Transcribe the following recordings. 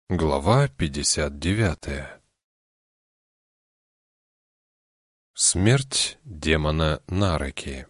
Глава 59. Смерть демона Нараки.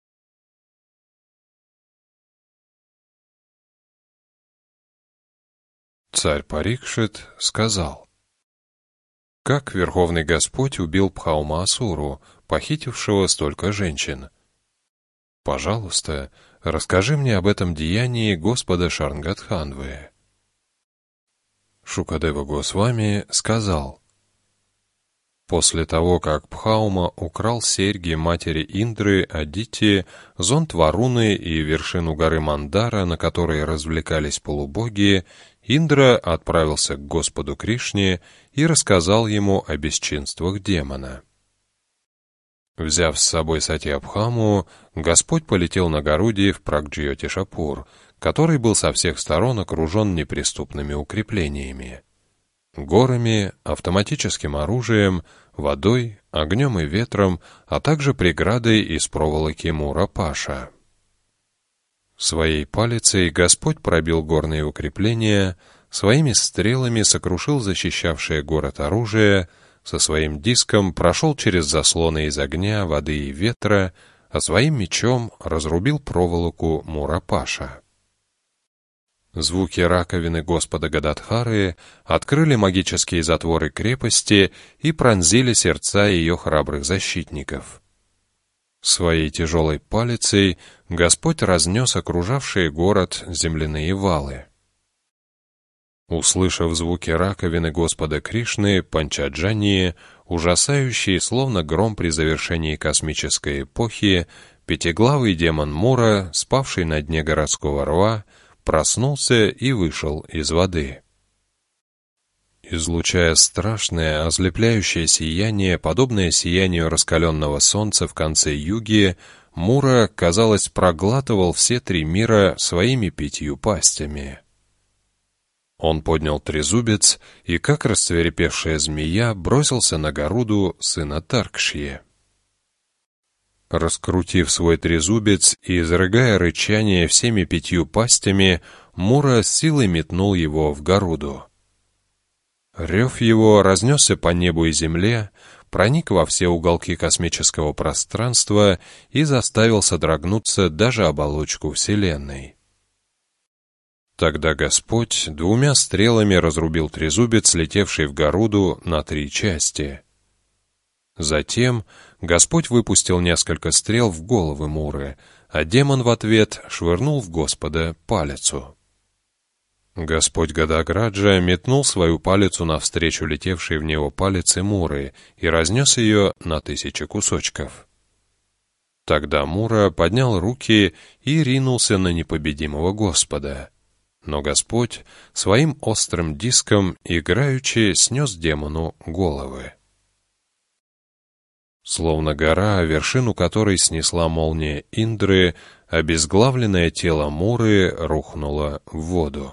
Царь Парикшит сказал: «Как Верховный Господь убил Бхаума-Асуру, похитившего столько женщин? Пожалуйста, расскажи мне об этом деянии Господа Шарнгадханвы». Шукадева Госвами сказал: после того, как Бхаума украл серьги матери Индры, Адити, зонт Варуны и вершину горы Мандара, на которой развлекались полубоги, Индра отправился к Господу Кришне и рассказал ему о бесчинствах демона. Взяв с собой Сатьябхаму, Господь полетел на Гаруде в Прагджьотишапур, который был со всех сторон окружен неприступными укреплениями: горами, автоматическим оружием, водой, огнем и ветром, а также преградой из проволоки Мура-Паша. Своей палицей Господь пробил горные укрепления, своими стрелами сокрушил защищавшее город оружие, со своим диском прошел через заслоны из огня, воды и ветра, а своим мечом разрубил проволоку Мура-Паша. Звуки раковины Господа Гададхары открыли магические затворы крепости и пронзили сердца ее храбрых защитников. Своей тяжелой палицей Господь разнес окружавшие город земляные валы. Услышав звуки раковины Господа Кришны, Панчаджании, ужасающие, словно гром при завершении космической эпохи, пятиглавый демон Мура, спавший на дне городского рва, проснулся и вышел из воды. Излучая страшное, ослепляющее сияние, подобное сиянию раскаленного солнца в конце юги, Мура, казалось, проглатывал все три мира своими 5 пастями. Он поднял трезубец и, как расцвирепевшая змея, бросился на Гаруду, сына Таркшьи. Раскрутив свой трезубец и изрыгая рычание всеми 5 пастями, Мура с силой метнул его в Гаруду. Рев его разнесся по небу и земле, проник во все уголки космического пространства и заставил содрогнуться даже оболочку Вселенной. Тогда Господь 2 стрелами разрубил трезубец, летевший в Гаруду, на 3 части. Затем Господь выпустил несколько стрел в головы Муры, а демон в ответ швырнул в Господа палицу. Господь Гадаграджа метнул свою палицу навстречу летевшей в него палице Муры и разнес ее на 1000 кусочков. Тогда Мура поднял руки и ринулся на непобедимого Господа. Но Господь своим острым диском играючи снес демону головы. Словно гора, вершину которой снесла молния Индры, обезглавленное тело Муры рухнуло в воду.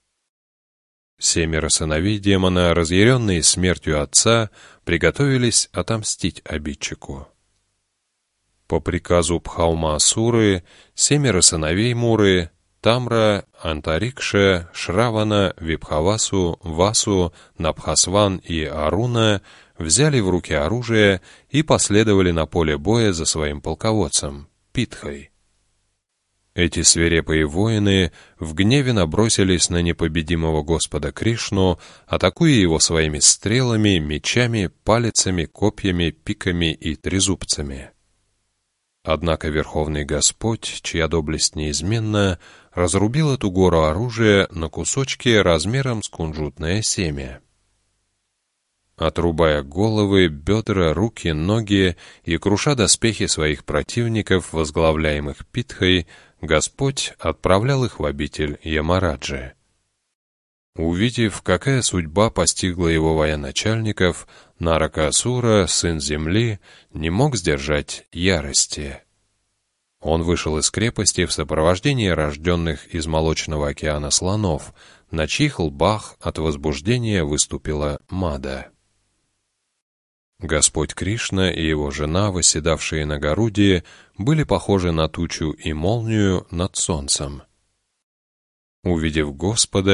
7 сыновей демона, разъяренные смертью отца, приготовились отомстить обидчику. По приказу Бхаума-Асуры 7 сыновей Муры — Тамра, Антарикша, Шравана, Вибхавасу, Васу, Набхасван и Аруна — взяли в руки оружие и последовали на поле боя за своим полководцем, Питхой. Эти свирепые воины в гневе набросились на непобедимого Господа Кришну, атакуя его своими стрелами, мечами, палицами, копьями, пиками и трезубцами. Однако Верховный Господь, чья доблесть неизменна, разрубил эту гору оружия на кусочки размером с кунжутное семя. Отрубая головы, бедра, руки, ноги и круша доспехи своих противников, возглавляемых Питхой, Господь отправлял их в обитель Ямараджи. Увидев, какая судьба постигла его военачальников, Наракасура, сын земли, не мог сдержать ярости. Он вышел из крепости в сопровождении рожденных из молочного океана слонов, на чьих лбах от возбуждения выступила Мада. Господь Кришна и его жена, восседавшие на Гаруде, были похожи на тучу и молнию над солнцем. Увидев Господа,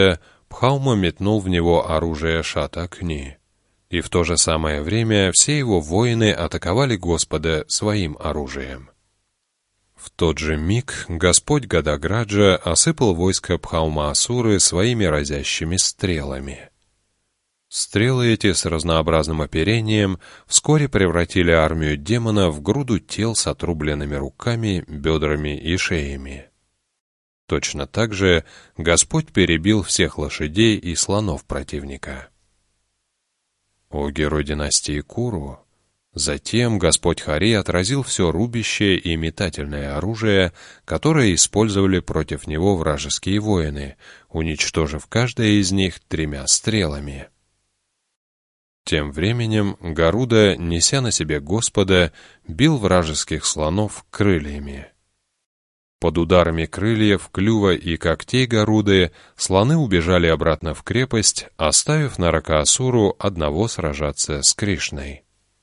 Пхаума метнул в него оружие Шат-Акни, и в то же самое время все его воины атаковали Господа своим оружием. В тот же миг Господь Гадаграджа осыпал войско Пхаума-Асуры своими разящими стрелами. Стрелы эти с разнообразным оперением вскоре превратили армию демона в груду тел с отрубленными руками, бедрами и шеями. Точно так же Господь перебил всех лошадей и слонов противника. О герой династии Куру! Затем Господь Хари отразил все рубящее и метательное оружие, которое использовали против него вражеские воины, уничтожив каждое из них 3 стрелами. Тем временем Гаруда, неся на себе Господа, бил вражеских слонов крыльями. Под ударами крыльев, клюва и когтей Гаруды слоны убежали обратно в крепость, оставив Наракаасуру одного сражаться с Кришной.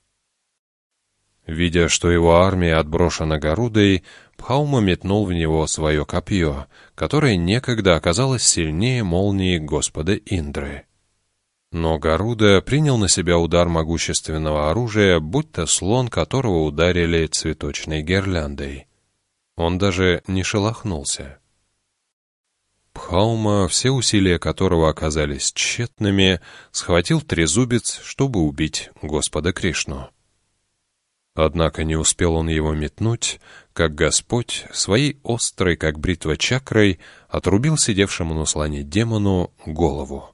Видя, что его армия отброшена Гарудой, Пхаума метнул в него свое копье, которое некогда оказалось сильнее молнии Господа Индры. Но Гаруда принял на себя удар могущественного оружия, будь то слон, которого ударили цветочной гирляндой. Он даже не шелохнулся. Пхаума, все усилия которого оказались тщетными, схватил трезубец, чтобы убить Господа Кришну. Однако не успел он его метнуть, как Господь, своей острой, как бритва чакрой, отрубил сидевшему на слоне демону голову.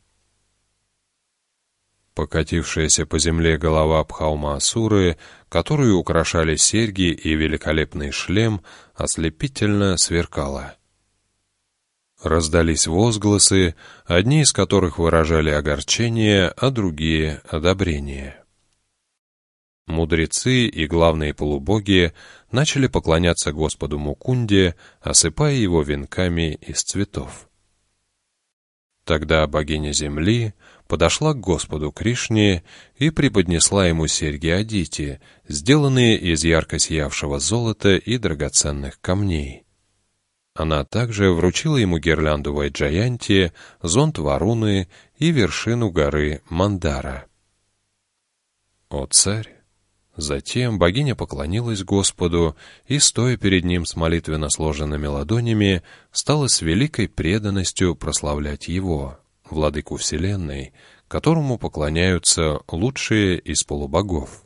Покатившаяся по земле голова Пхаума-Асуры, которую украшали серьги и великолепный шлем, ослепительно сверкала. Раздались возгласы, одни из которых выражали огорчение, а другие — одобрение. Мудрецы и главные полубоги начали поклоняться Господу Мукунде, осыпая его венками из цветов. Тогда богиня земли подошла к Господу Кришне и преподнесла ему серьги Адити, сделанные из ярко сиявшего золота и драгоценных камней. Она также вручила ему гирлянду Вайджаянти, зонт Варуны и вершину горы Мандара. О царь! Затем богиня поклонилась Господу и, стоя перед ним с молитвенно сложенными ладонями, стала с великой преданностью прославлять Его, Владыку Вселенной, которому поклоняются лучшие из полубогов.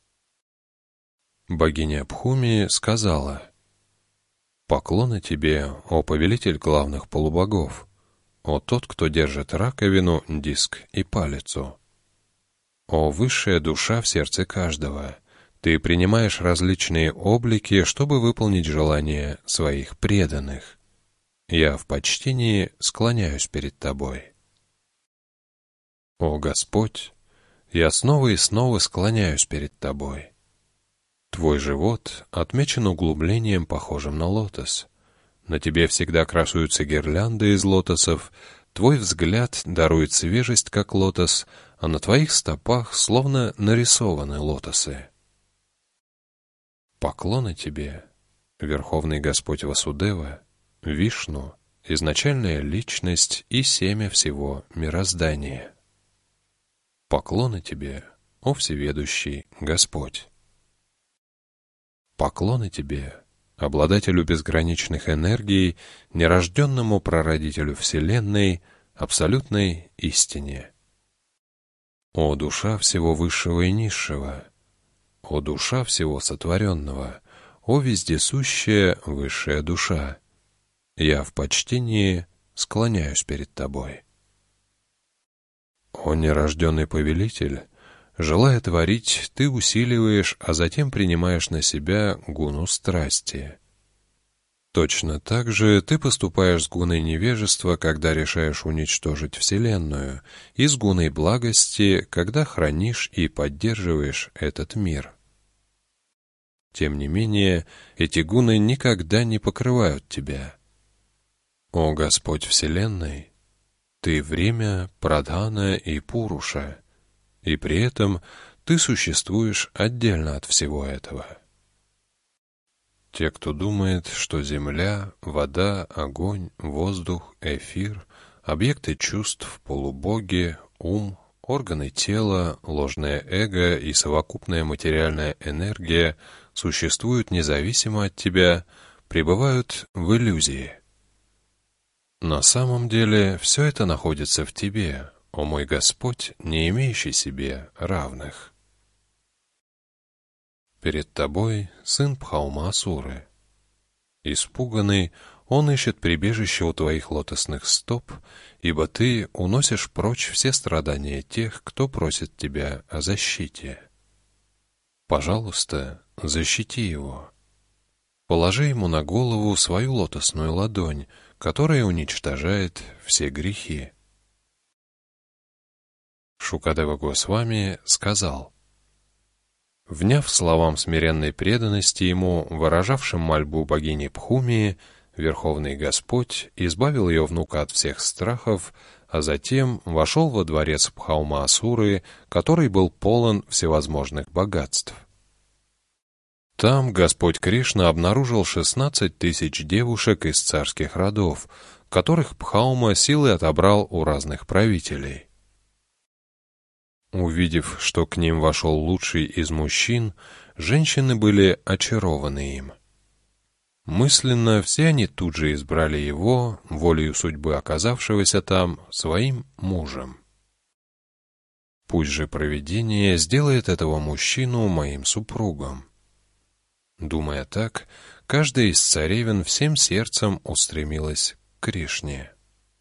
Богиня Бхуми сказала: «Поклоны тебе, о повелитель главных полубогов, о тот, кто держит раковину, диск и палицу. О высшая душа в сердце каждого, ты принимаешь различные облики, чтобы выполнить желания своих преданных. Я в почтении склоняюсь перед тобой. О Господь, я снова и снова склоняюсь перед тобой. Твой живот отмечен углублением, похожим на лотос. На тебе всегда красуются гирлянды из лотосов, твой взгляд дарует свежесть, как лотос, а на твоих стопах словно нарисованы лотосы. Поклоны тебе, Верховный Господь Васудева, Вишну, изначальная личность и семя всего мироздания. Поклоны тебе, о всеведущий Господь. Поклоны тебе, обладателю безграничных энергий, нерожденному прародителю Вселенной, абсолютной истине. О душа всего высшего и низшего! О душа всего сотворенного! О вездесущая высшая душа! Я в почтении склоняюсь перед тобой. О нерожденный повелитель! Желая творить, ты усиливаешь, а затем принимаешь на себя гуну страсти. Точно так же ты поступаешь с гуной невежества, когда решаешь уничтожить Вселенную, и с гуной благости, когда хранишь и поддерживаешь этот мир. Тем не менее, эти гуны никогда не покрывают тебя. О Господь Вселенной! Ты время, прадхана и пуруша, и при этом ты существуешь отдельно от всего этого. Те, кто думает, что земля, вода, огонь, воздух, эфир, объекты чувств, полубоги, ум, органы тела, ложное эго и совокупная материальная энергия существуют независимо от тебя, пребывают в иллюзии. На самом деле все это находится в тебе, о мой Господь, не имеющий себе равных. Перед тобой сын Бхаума-Асуры. Испуганный, он ищет прибежище у твоих лотосных стоп, ибо ты уносишь прочь все страдания тех, кто просит тебя о защите. Пожалуйста, защити его. Положи ему на голову свою лотосную ладонь, которая уничтожает все грехи. Шукадева Госвами сказал: вняв словам смиренной преданности ему, выражавшим мольбу богини Бхумии, Верховный Господь избавил ее внука от всех страхов, а затем вошел во дворец Бхаума-Асуры, который был полон всевозможных богатств. Там Господь Кришна обнаружил 16 тысяч девушек из царских родов, которых Бхаума силой отобрал у разных правителей. Увидев, что к ним вошел лучший из мужчин, женщины были очарованы им. Мысленно все они тут же избрали его, волею судьбы оказавшегося там, своим мужем. Пусть же провидение сделает этого мужчину моим супругом. Думая так, каждая из царевен всем сердцем устремилась к Кришне.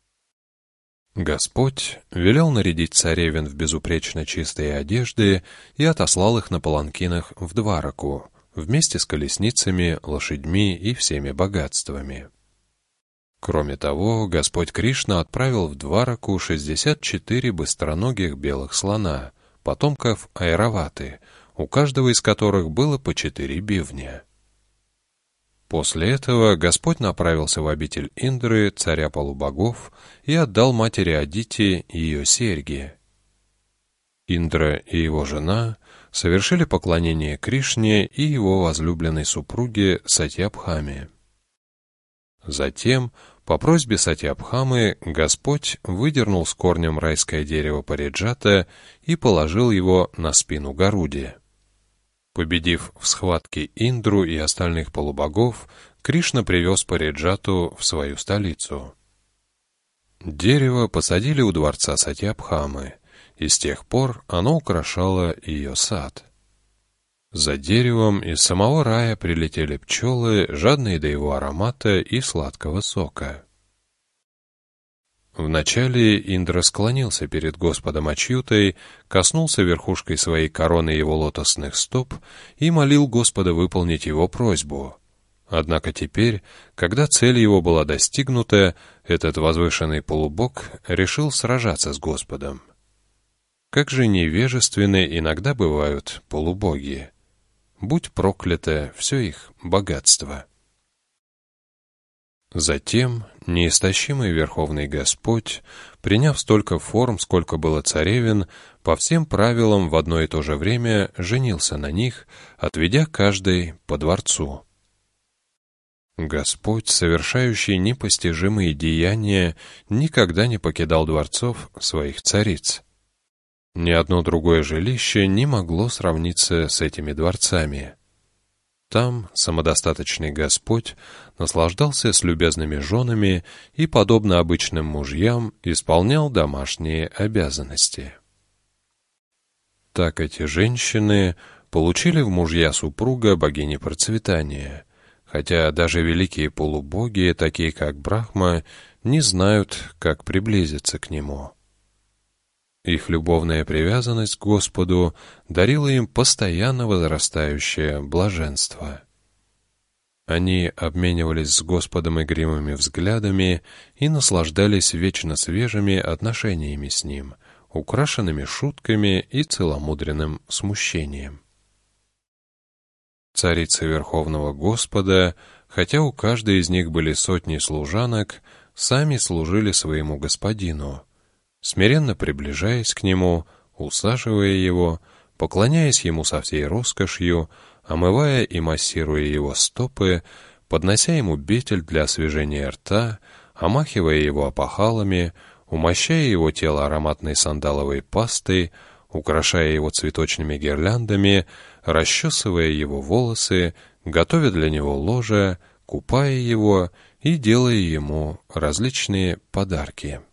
Господь велел нарядить царевен в безупречно чистые одежды и отослал их на паланкинах в Двараку, вместе с колесницами, лошадьми и всеми богатствами. Кроме того, Господь Кришна отправил в Двараку 64 быстроногих белых слона, потомков Айраваты, у каждого из которых было по 4 бивня. После этого Господь направился в обитель Индры, царя полубогов, и отдал матери Адити ее серьги. Индра и его жена совершили поклонение Кришне и его возлюбленной супруге Сатьябхаме. Затем, по просьбе Сатьябхамы, Господь выдернул с корнем райское дерево Париджата и положил его на спину Гаруди. Победив в схватке Индру и остальных полубогов, Кришна привез Париджату в свою столицу. Дерево посадили у дворца Сатьябхамы, и с тех пор оно украшало ее сад. За деревом из самого рая прилетели пчелы, жадные до его аромата и сладкого сока. Вначале Индра склонился перед Господом Ачьютой, коснулся верхушкой своей короны его лотосных стоп и молил Господа выполнить его просьбу. Однако теперь, когда цель его была достигнута, этот возвышенный полубог решил сражаться с Господом. Как же невежественны иногда бывают полубоги! Будь проклято все их богатство! Затем неистощимый Верховный Господь, приняв столько форм, сколько было царевен, по всем правилам в одно и то же время женился на них, отведя каждой по дворцу. Господь, совершающий непостижимые деяния, никогда не покидал дворцов своих цариц. Ни одно другое жилище не могло сравниться с этими дворцами. Там самодостаточный Господь наслаждался с любезными женами и, подобно обычным мужьям, исполнял домашние обязанности. Так эти женщины получили в мужья супруга богини процветания, хотя даже великие полубоги, такие как Брахма, не знают, как приблизиться к нему. Их любовная привязанность к Господу дарила им постоянно возрастающее блаженство. Они обменивались с Господом игривыми взглядами и наслаждались вечно свежими отношениями с Ним, украшенными шутками и целомудренным смущением. Царицы Верховного Господа, хотя у каждой из них были сотни служанок, сами служили своему Господину, смиренно приближаясь к Нему, усаживая Его, поклоняясь Ему со всей роскошью, омывая и массируя Его стопы, поднося Ему бетель для освежения рта, омахивая Его опахалами, умощая его тело ароматной сандаловой пастой, украшая его цветочными гирляндами, расчесывая его волосы, готовя для него ложе, купая его и делая ему различные подарки.